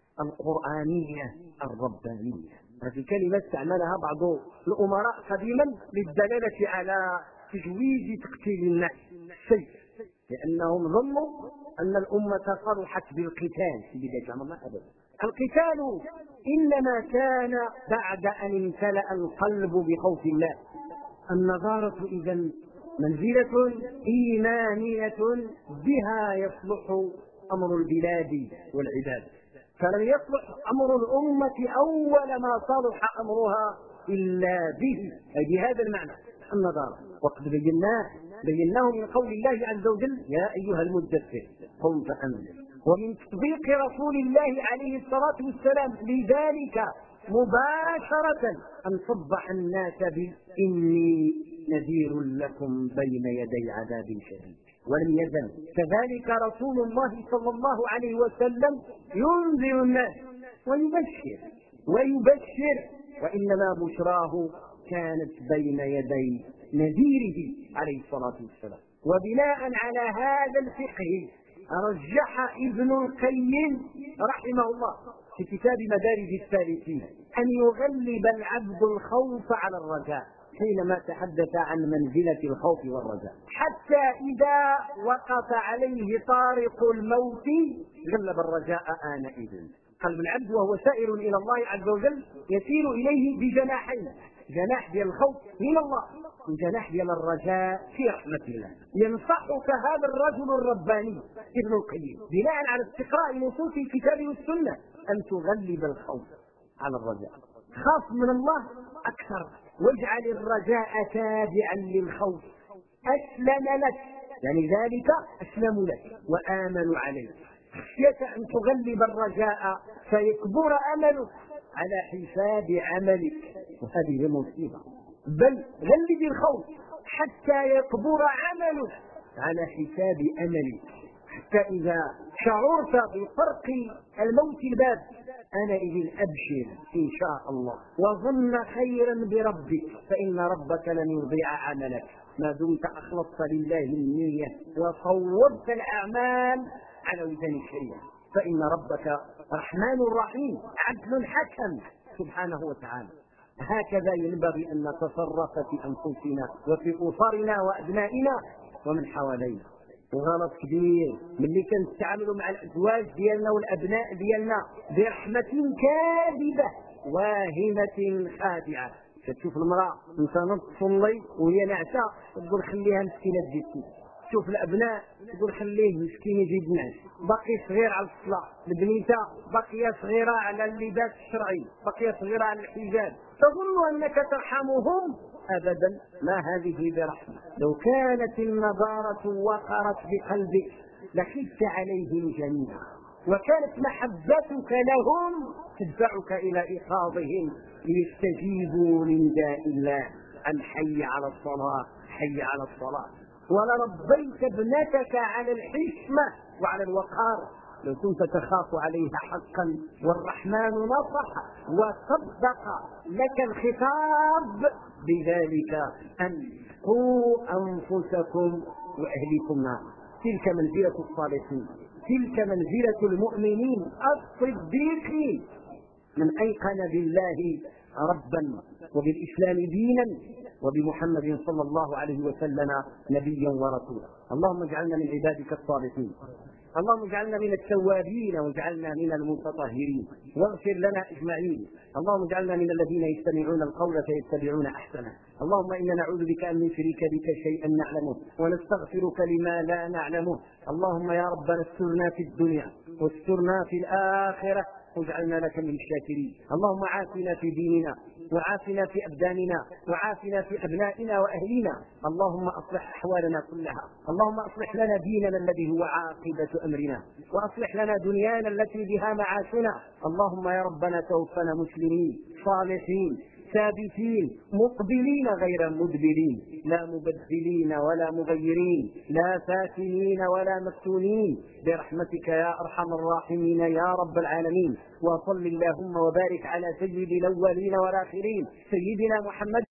القرآنية الربانية. هذه كلمة استعملها بعض الأمراء قديما للدلالة على تجويز تقتيل الناس السيف، لأنهم ظنوا أن الأمة صلحت بالقتال في بداية الأمر. أبدا، القتال إنما كان بعد أن امتلأ القلب بخوف الله. النظارة إذن منزلة إيمانية بها يصلح أمر البلاد والعباد، فلم يصلح أمر الأمة أول ما صلح أمرها إلا به، أي بهذا المعنى النظارة. وقد بيناه من قول الله عز وجل: يا أيها المدثر قم فأنذر ومن تصديق رسول الله عليه الصلاة والسلام لذلك مباشرة أن صبح الناس بإني نذير لكم بين يدي عذاب شديد. ولم يزل كذلك رسول الله صلى الله عليه وسلم ينذر الناس ويبشر وإنما بشراه كانت بين يدي نذيره عليه الصلاة والسلام. وبناء على هذا الفقه رجح ابن القيم رحمه الله في كتاب مدارج السالكين أن يغلب العبد الخوف على الرجاء حينما تحدث عن منزلة الخوف والرجاء، حتى إذا وقف عليه طارق الموت غلب الرجاء آنئذ. قلب العبد وهو سائر إلى الله عز وجل يسير إليه بجناحين، جناح ديال الخوف من الله وجناح ديال الرجاء في رحمة الله. ينصحك هذا الرجل الرباني ابن القيم بناء على استقراء نصوص الكتاب والسنة أن تغلب الخوف على الرجاء. خاف من الله أكثر واجعل الرجاء تابعا للخوف أسلم لك، يعني ذلك أسلم لك وآمن عليك. خشيت أن تغلب الرجاء فيكبر أملك على حساب عملك وهذه مصيبة، بل غلب الخوف حتى يكبر عملك على حساب أملك، حتى إذا شعرت بفرق الموت الباب أنئذ أبشر إن شاء الله وظن خيرا بربك فإن ربك لن يضيع عملك ما دمت أخلصت لله النية وصوبت الأعمال على وزن الشريعة، فإن ربك رحمن رحيم عدل حكم سبحانه وتعالى. هكذا ينبغي أن نتصرف في أنفسنا وفي أسرنا وأبنائنا ومن حوالينا. وغلط كبير ملي كنتعاملوا مع الأزواج ديالنا والأبناء ديالنا برحمة كاذبة واهمة خادعة. كتشوف المرأة انت تصلي وهي نعسة تقول خليها مسكينة تجي، تشوف الأبناء تقول خليه مسكين يجيب نعس، باقي صغير على الصلاة، البنيته باقية صغيرة على اللباس الشرعي، باقية صغيرة على الحجاب، تظن أنك ترحمهم. أبدا ما هذه برحمة. لو كانت النظارة وقرت بقلبك لخفت عليهم جميعا، وكانت محبتك لهم تدفعك إلى إيقاظهم ليستجيبوا لنداء الله أن حي على الصلاة حي على الصلاة. ولربيت ابنتك على الحشمة وعلى الوقار لو كنت تخاف عليها حقا. والرحمن نصح وصدق لك الخطاب بذلك أن قوا أنفسكم وأهلكم نار. تلك منزلة الصالحين، تلك منزلة المؤمنين الصديقين من أيقن بالله ربا وبالإسلام دينا وبمحمد صلى الله عليه وسلم نبيا ورسولا. اللهم اجعلنا من عبادك الصالحين، اللهم اجعلنا من التوابين واجعلنا من المتطهرين واغفر لنا اجمعين. اللهم اجعلنا من الذين يستمعون القول فيتبعون احسنه. اللهم انا نعوذ بك ان نشرك بك شيئا نعلمه ونستغفرك لما لا نعلمه. اللهم يا ربنا استرنا في الدنيا واسترنا في الاخره واجعلنا لك من الشاكرين. اللهم عافنا في ديننا وعافنا في أبداننا وعافنا في أبنائنا وأهلنا. اللهم أصلح أحوالنا كلها. اللهم أصلح لنا ديننا الذي هو عاقبة أمرنا، وأصلح لنا دنيانا التي بها معاشنا. اللهم يا ربنا توفنا مسلمين صالحين ثابتين مقبلين غير مدبرين، لا مبدلين ولا مغيرين، لا فاتنين ولا مفتونين، برحمتك يا أرحم الراحمين يا رب العالمين. وصل اللهم وبارك على سيد الأولين والآخرين سيدنا محمد